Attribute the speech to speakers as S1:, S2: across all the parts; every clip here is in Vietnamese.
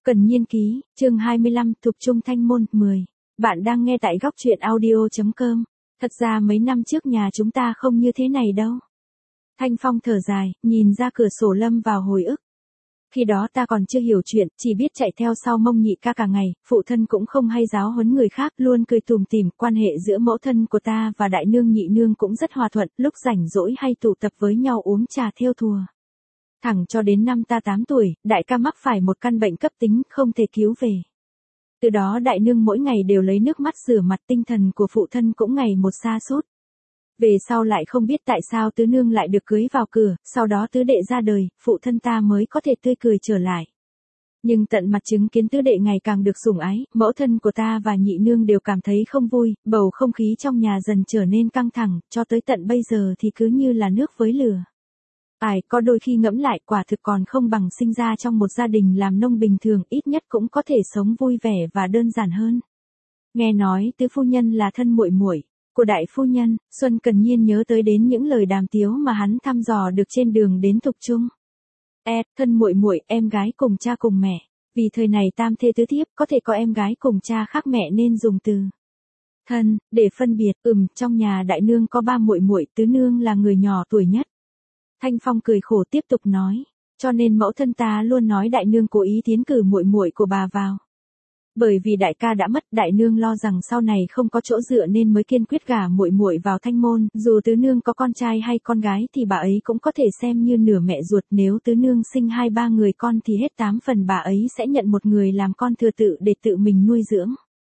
S1: Cần Nhiên ký, chương 25, Thục Trung Thanh Môn, 10. Bạn đang nghe tại góc truyện audio.com. Thật ra mấy năm trước nhà chúng ta không như thế này đâu. Thanh Phong thở dài, nhìn ra cửa sổ lâm vào hồi ức. Khi đó ta còn chưa hiểu chuyện, chỉ biết chạy theo sau mông nhị ca cả ngày, phụ thân cũng không hay giáo huấn người khác, luôn cười tủm tỉm, quan hệ giữa mẫu thân của ta và đại nương nhị nương cũng rất hòa thuận, lúc rảnh rỗi hay tụ tập với nhau uống trà thêu thùa. Thẳng cho đến năm ta 8 tuổi, đại ca mắc phải một căn bệnh cấp tính, không thể cứu về. Từ đó đại nương mỗi ngày đều lấy nước mắt rửa mặt, tinh thần của phụ thân cũng ngày một sa sút. Về sau lại không biết tại sao tứ nương lại được cưới vào cửa, sau đó tứ đệ ra đời, phụ thân ta mới có thể tươi cười trở lại. Nhưng tận mặt chứng kiến tứ đệ ngày càng được sủng ái, mẫu thân của ta và nhị nương đều cảm thấy không vui, bầu không khí trong nhà dần trở nên căng thẳng, cho tới tận bây giờ thì cứ như là nước với lửa. Có đôi khi ngẫm lại quả thực còn không bằng sinh ra trong một gia đình làm nông bình thường, ít nhất cũng có thể sống vui vẻ và đơn giản hơn. Nghe nói tứ phu nhân là thân muội muội của đại phu nhân, Xuân Cần Nhiên nhớ tới đến những lời đàm tiếu mà hắn thăm dò được trên đường đến Thục Trung. Thân muội muội, em gái cùng cha cùng mẹ, vì thời này tam thê tứ thiếp, có thể có em gái cùng cha khác mẹ nên dùng từ thân để phân biệt. Trong nhà đại nương có 3 muội muội, tứ nương là người nhỏ tuổi nhất. Thanh Phong cười khổ tiếp tục nói, cho nên mẫu thân ta luôn nói đại nương cố ý tiến cử muội muội của bà vào. Bởi vì đại ca đã mất, đại nương lo rằng sau này không có chỗ dựa nên mới kiên quyết gả muội muội vào Thanh môn, dù tứ nương có con trai hay con gái thì bà ấy cũng có thể xem như nửa mẹ ruột, nếu tứ nương sinh 2-3 người con thì hết 8 phần bà ấy sẽ nhận một người làm con thừa tự để tự mình nuôi dưỡng.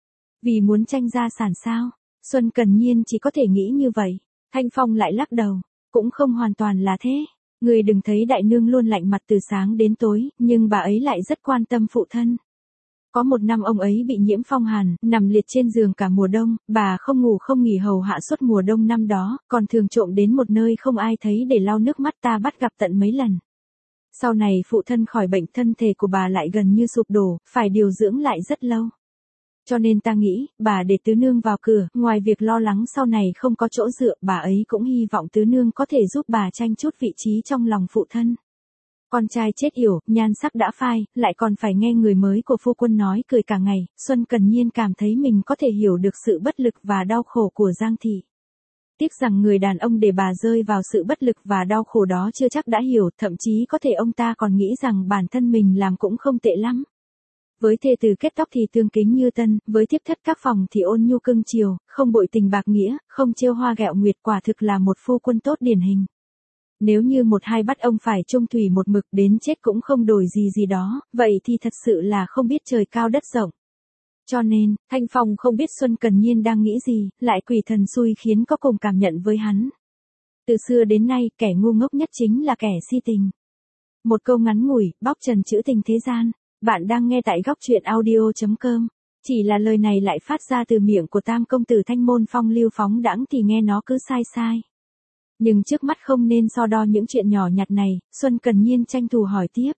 S1: Vì muốn tranh gia sản sao? Xuân Cần Nhiên chỉ có thể nghĩ như vậy. Thanh Phong lại lắc đầu, cũng không hoàn toàn là thế. Người đừng thấy đại nương luôn lạnh mặt từ sáng đến tối, nhưng bà ấy lại rất quan tâm phụ thân. Có một năm ông ấy bị nhiễm phong hàn, nằm liệt trên giường cả mùa đông, bà không ngủ không nghỉ hầu hạ suốt mùa đông năm đó, còn thường trộm đến một nơi không ai thấy để lau nước mắt, ta bắt gặp tận mấy lần. Sau này phụ thân khỏi bệnh, thân thể của bà lại gần như sụp đổ, phải điều dưỡng lại rất lâu. Cho nên ta nghĩ, bà để tứ nương vào cửa, ngoài việc lo lắng sau này không có chỗ dựa, bà ấy cũng hy vọng tứ nương có thể giúp bà tranh chút vị trí trong lòng phụ thân. Con trai chết yểu, nhan sắc đã phai, lại còn phải nghe người mới của phu quân nói cười cả ngày, Xuân Cần Nhiên cảm thấy mình có thể hiểu được sự bất lực và đau khổ của Giang thị. Tiếc rằng người đàn ông để bà rơi vào sự bất lực và đau khổ đó chưa chắc đã hiểu, thậm chí có thể ông ta còn nghĩ rằng bản thân mình làm cũng không tệ lắm. Với thê tử kết tóc thì tương kính như tân, với thiếp thất các phòng thì ôn nhu cưng chiều, không bội tình bạc nghĩa, không trêu hoa ghẹo nguyệt, quả thực là một phu quân tốt điển hình. Nếu như một hai bắt ông phải chung thủy một mực đến chết cũng không đổi gì đó, vậy thì thật sự là không biết trời cao đất rộng. Cho nên, Thanh Phong không biết Xuân Cần Nhiên đang nghĩ gì, lại quỷ thần xui khiến có cùng cảm nhận với hắn. Từ xưa đến nay, kẻ ngu ngốc nhất chính là kẻ si tình. Một câu ngắn ngủi, bóc trần trữ tình thế gian. Bạn đang nghe tại góc truyện audio.com. Chỉ là lời này lại phát ra từ miệng của tam công tử Thanh môn phong lưu phóng đãng thì nghe nó cứ sai sai. Nhưng trước mắt không nên so đo những chuyện nhỏ nhặt này, Xuân Cần Nhiên tranh thủ hỏi tiếp.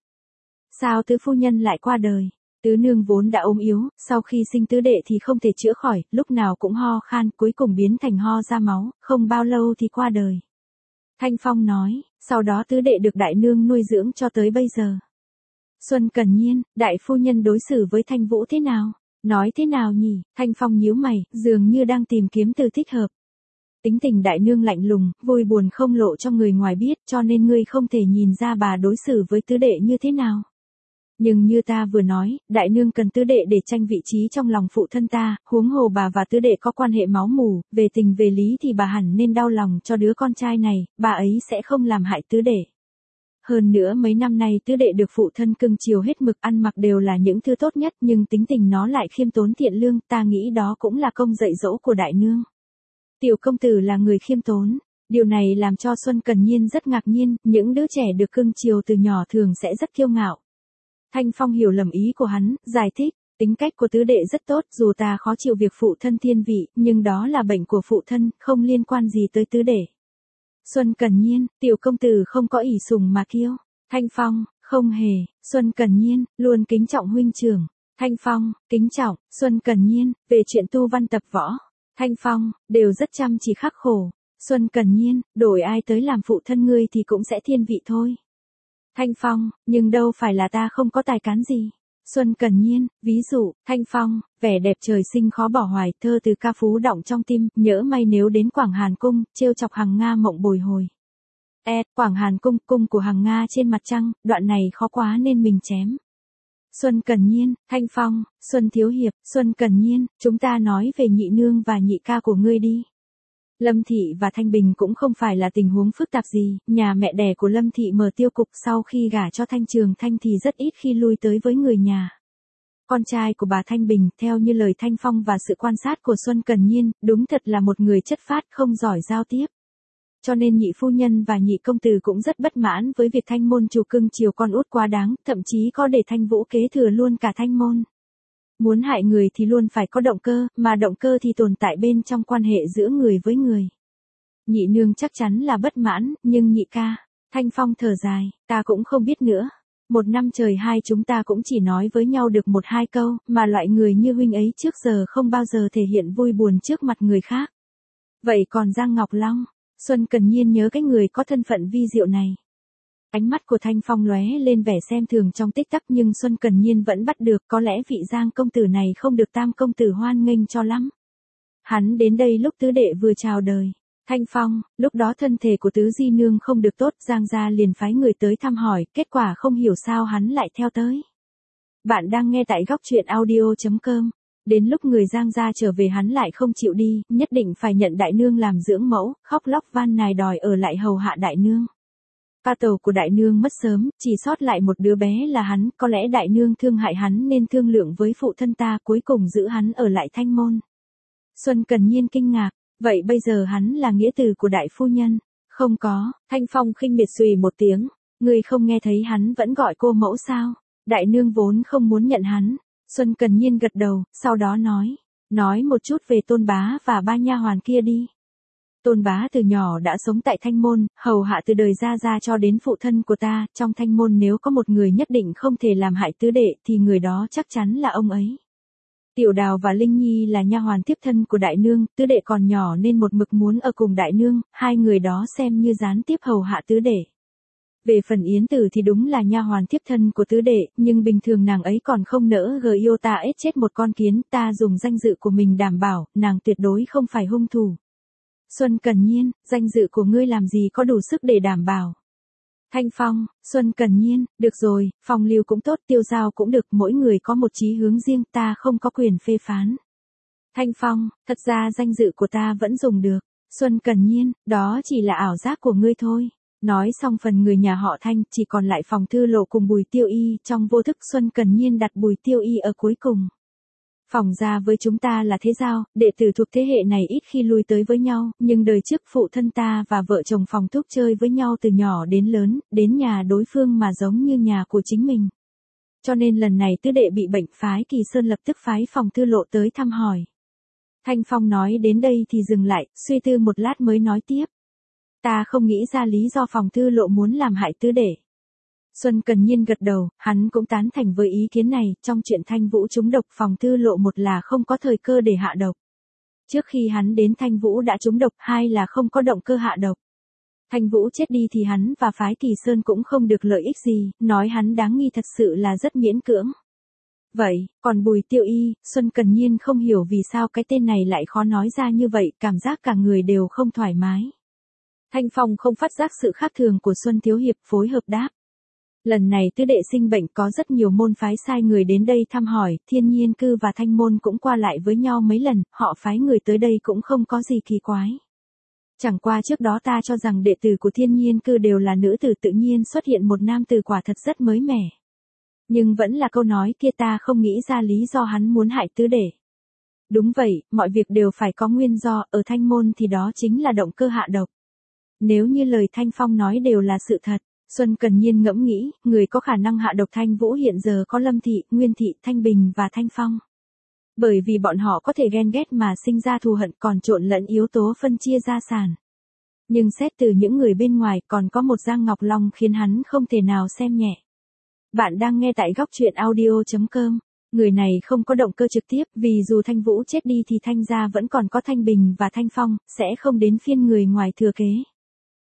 S1: Sao tứ phu nhân lại qua đời? Tứ nương vốn đã ốm yếu, sau khi sinh tứ đệ thì không thể chữa khỏi, lúc nào cũng ho khan, cuối cùng biến thành ho ra máu, không bao lâu thì qua đời. Thanh Phong nói, sau đó tứ đệ được đại nương nuôi dưỡng cho tới bây giờ. Xuân Cần Nhiên, đại phu nhân đối xử với Thanh Vũ thế nào? Nói thế nào nhỉ? Thanh Phong nhíu mày, dường như đang tìm kiếm từ thích hợp. Tính tình đại nương lạnh lùng, vui buồn không lộ cho người ngoài biết, cho nên ngươi không thể nhìn ra bà đối xử với tứ đệ như thế nào. Nhưng như ta vừa nói, đại nương cần tứ đệ để tranh vị trí trong lòng phụ thân ta, huống hồ bà và tứ đệ có quan hệ máu mủ, về tình về lý thì bà hẳn nên đau lòng cho đứa con trai này, bà ấy sẽ không làm hại tứ đệ. Hơn nữa mấy năm nay tứ đệ được phụ thân cưng chiều hết mực, ăn mặc đều là những thứ tốt nhất, nhưng tính tình nó lại khiêm tốn thiện lương, ta nghĩ đó cũng là công dạy dỗ của đại nương. Tiểu công tử là người khiêm tốn, điều này làm cho Xuân Cần Nhiên rất ngạc nhiên, những đứa trẻ được cưng chiều từ nhỏ thường sẽ rất kiêu ngạo. Thanh Phong hiểu lầm ý của hắn, giải thích, tính cách của tứ đệ rất tốt, dù ta khó chịu việc phụ thân thiên vị, nhưng đó là bệnh của phụ thân, không liên quan gì tới tứ đệ. Xuân Cần Nhiên, tiểu công tử không có ỷ sùng mà kiêu. Thanh Phong, không hề. Xuân Cần Nhiên, luôn kính trọng huynh trưởng. Thanh Phong, kính trọng. Xuân Cần Nhiên, về chuyện tu văn tập võ. Thanh Phong, đều rất chăm chỉ khắc khổ. Xuân Cần Nhiên, đổi ai tới làm phụ thân ngươi thì cũng sẽ thiên vị thôi. Thanh Phong, nhưng đâu phải là ta không có tài cán gì. Xuân Cần Nhiên, ví dụ, Thanh Phong, vẻ đẹp trời sinh khó bỏ hoài, thơ từ ca phú đọng trong tim, nhỡ may nếu đến Quảng Hàn Cung, trêu chọc Hằng Nga mộng bồi hồi. Quảng Hàn Cung, cung của Hằng Nga trên mặt trăng, đoạn này khó quá nên mình chém. Xuân Cần Nhiên, Thanh Phong, Xuân Thiếu Hiệp, Xuân Cần Nhiên, chúng ta nói về nhị nương và nhị ca của ngươi đi. Lâm Thị và Thanh Bình cũng không phải là tình huống phức tạp gì, nhà mẹ đẻ của Lâm Thị mở tiêu cục sau khi gả cho Thanh Trường Thanh thì rất ít khi lui tới với người nhà. Con trai của bà Thanh Bình, theo như lời Thanh Phong và sự quan sát của Xuân Cần Nhiên, đúng thật là một người chất phác không giỏi giao tiếp. Cho nên nhị phu nhân và nhị công tử cũng rất bất mãn với việc Thanh môn chủ cưng chiều con út quá đáng, thậm chí có để Thanh Vũ kế thừa luôn cả Thanh môn. Muốn hại người thì luôn phải có động cơ, mà động cơ thì tồn tại bên trong quan hệ giữa người với người. Nhị nương chắc chắn là bất mãn, nhưng nhị ca, Thanh Phong thở dài, ta cũng không biết nữa. Một năm trời hai chúng ta cũng chỉ nói với nhau được một hai câu, mà loại người như huynh ấy trước giờ không bao giờ thể hiện vui buồn trước mặt người khác. Vậy còn Giang Ngọc Long, Xuân Cần Nhiên nhớ cái người có thân phận vi diệu này. Ánh mắt của Thanh Phong lóe lên vẻ xem thường trong tích tắc nhưng Xuân Cần Nhiên vẫn bắt được, có lẽ vị Giang công tử này không được Tam công tử hoan nghênh cho lắm. Hắn đến đây lúc tứ đệ vừa chào đời. Thanh Phong, lúc đó thân thể của tứ di nương không được tốt, Giang gia liền phái người tới thăm hỏi, kết quả không hiểu sao hắn lại theo tới. Bạn đang nghe tại góc truyện audio.com. Đến lúc người Giang gia trở về hắn lại không chịu đi, nhất định phải nhận đại nương làm dưỡng mẫu, khóc lóc van nài đòi ở lại hầu hạ đại nương. Pa tàu của đại nương mất sớm, chỉ sót lại một đứa bé là hắn, có lẽ đại nương thương hại hắn nên thương lượng với phụ thân ta cuối cùng giữ hắn ở lại Thanh môn. Xuân Cần Nhiên kinh ngạc, vậy bây giờ hắn là nghĩa tử của đại phu nhân? Không có, Thanh Phong khinh miệt xùy một tiếng, ngươi không nghe thấy hắn vẫn gọi cô mẫu sao? Đại nương vốn không muốn nhận hắn. Xuân Cần Nhiên gật đầu, sau đó nói một chút về Tôn Bá và ba nha hoàn kia đi. Tôn Bá từ nhỏ đã sống tại Thanh môn, hầu hạ từ đời ra cho đến phụ thân của ta, trong Thanh môn nếu có một người nhất định không thể làm hại tứ đệ thì người đó chắc chắn là ông ấy. Tiểu Đào và Linh Nhi là nha hoàn tiếp thân của đại nương, tứ đệ còn nhỏ nên một mực muốn ở cùng đại nương, hai người đó xem như gián tiếp hầu hạ tứ đệ. Về phần Yến Tử thì đúng là nha hoàn tiếp thân của tứ đệ, nhưng bình thường nàng ấy còn không nỡ yêu ta ết chết một con kiến, ta dùng danh dự của mình đảm bảo, nàng tuyệt đối không phải hung thủ. Xuân Cần Nhiên, danh dự của ngươi làm gì có đủ sức để đảm bảo. Thanh Phong, Xuân Cần Nhiên, được rồi, Phong Lưu cũng tốt, Tiêu Giao cũng được, mỗi người có một chí hướng riêng, ta không có quyền phê phán. Thanh Phong, thật ra danh dự của ta vẫn dùng được. Xuân Cần Nhiên, đó chỉ là ảo giác của ngươi thôi. Nói xong phần người nhà họ Thanh, chỉ còn lại Phòng Thư Lộ cùng Bùi Tiêu Y, trong vô thức Xuân Cần Nhiên đặt Bùi Tiêu Y ở cuối cùng. Phòng gia với chúng ta là thế giao, đệ tử thuộc thế hệ này ít khi lui tới với nhau, nhưng đời trước phụ thân ta và vợ chồng Phòng Thúc chơi với nhau từ nhỏ đến lớn, đến nhà đối phương mà giống như nhà của chính mình. Cho nên lần này tứ đệ bị bệnh phái Kỳ Sơn lập tức phái Phòng Thư Lộ tới thăm hỏi. Thanh Phong nói đến đây thì dừng lại, suy tư một lát mới nói tiếp. Ta không nghĩ ra lý do Phòng Thư Lộ muốn làm hại tứ đệ. Xuân Cần Nhiên gật đầu, hắn cũng tán thành với ý kiến này, trong chuyện Thanh Vũ trúng độc Phòng Thư Lộ một là không có thời cơ để hạ độc. Trước khi hắn đến Thanh Vũ đã trúng độc, hai là không có động cơ hạ độc. Thanh Vũ chết đi thì hắn và phái Kỳ Sơn cũng không được lợi ích gì, nói hắn đáng nghi thật sự là rất miễn cưỡng. Vậy, còn Bùi Tiêu Y, Xuân Cần Nhiên không hiểu vì sao cái tên này lại khó nói ra như vậy, cảm giác cả người đều không thoải mái. Thanh Phong không phát giác sự khác thường của Xuân Thiếu Hiệp, phối hợp đáp. Lần này tứ đệ sinh bệnh có rất nhiều môn phái sai người đến đây thăm hỏi, Thiên Nhiên Cư và Thanh môn cũng qua lại với nhau mấy lần, họ phái người tới đây cũng không có gì kỳ quái. Chẳng qua trước đó ta cho rằng đệ tử của Thiên Nhiên Cư đều là nữ tử, tự nhiên xuất hiện một nam tử quả thật rất mới mẻ. Nhưng vẫn là câu nói kia, ta không nghĩ ra lý do hắn muốn hại tứ đệ. Đúng vậy, mọi việc đều phải có nguyên do, ở Thanh môn thì đó chính là động cơ hạ độc. Nếu như lời Thanh Phong nói đều là sự thật, Xuân Cần Nhiên ngẫm nghĩ, người có khả năng hạ độc Thanh Vũ hiện giờ có Lâm Thị, Nguyên Thị, Thanh Bình và Thanh Phong. Bởi vì bọn họ có thể ghen ghét mà sinh ra thù hận, còn trộn lẫn yếu tố phân chia gia sản. Nhưng xét từ những người bên ngoài, còn có một Giang Ngọc Long khiến hắn không thể nào xem nhẹ. Bạn đang nghe tại góc truyện audio.com. Người này không có động cơ trực tiếp, vì dù Thanh Vũ chết đi thì Thanh gia vẫn còn có Thanh Bình và Thanh Phong, sẽ không đến phiên người ngoài thừa kế.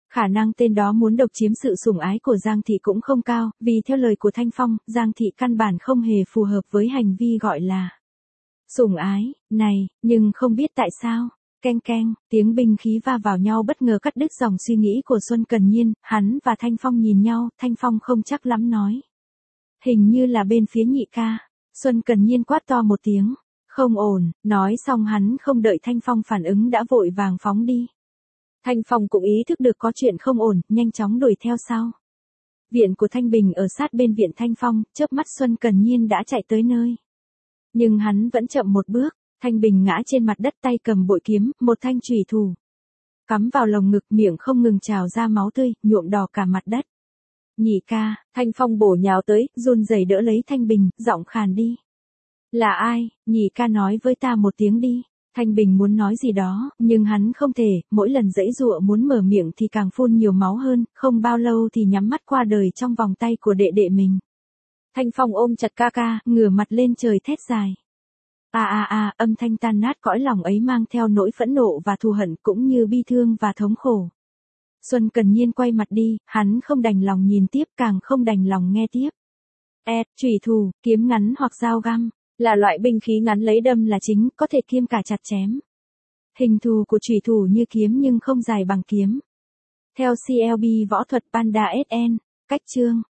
S1: Khả năng tên đó muốn độc chiếm sự sủng ái của Giang Thị cũng không cao, vì theo lời của Thanh Phong, Giang Thị căn bản không hề phù hợp với hành vi gọi là sủng ái, này, nhưng không biết tại sao. Keng keng, tiếng binh khí va vào nhau bất ngờ cắt đứt dòng suy nghĩ của Xuân Cần Nhiên, hắn và Thanh Phong nhìn nhau, Thanh Phong không chắc lắm nói. Hình như là bên phía nhị ca. Xuân Cần Nhiên quát to một tiếng. Không ổn, nói xong hắn không đợi Thanh Phong phản ứng đã vội vàng phóng đi. Thanh Phong cũng ý thức được có chuyện không ổn, nhanh chóng đuổi theo sau. Viện của Thanh Bình ở sát bên viện Thanh Phong, chớp mắt Xuân Cần Nhiên đã chạy tới nơi. Nhưng hắn vẫn chậm một bước, Thanh Bình ngã trên mặt đất tay cầm bội kiếm, một thanh chùy thủ. Cắm vào lồng ngực miệng không ngừng trào ra máu tươi, nhuộm đỏ cả mặt đất. Nhị ca, Thanh Phong bổ nhào tới, run rẩy đỡ lấy Thanh Bình, giọng khàn đi. Là ai, nhị ca nói với ta một tiếng đi. Thanh Bình muốn nói gì đó, nhưng hắn không thể, mỗi lần giãy giụa muốn mở miệng thì càng phun nhiều máu hơn, không bao lâu thì nhắm mắt qua đời trong vòng tay của đệ đệ mình. Thanh Phong ôm chặt ca ca, ngửa mặt lên trời thét dài. Âm thanh tan nát cõi lòng ấy mang theo nỗi phẫn nộ và thù hận cũng như bi thương và thống khổ. Xuân Cần Nhiên quay mặt đi, hắn không đành lòng nhìn tiếp càng không đành lòng nghe tiếp. Chủy thủ, kiếm ngắn hoặc dao găm, là loại binh khí ngắn lấy đâm là chính, có thể kiêm cả chặt chém. Hình thù của chủy thủ như kiếm nhưng không dài bằng kiếm. Theo CLB võ thuật Panda SN, cách chương.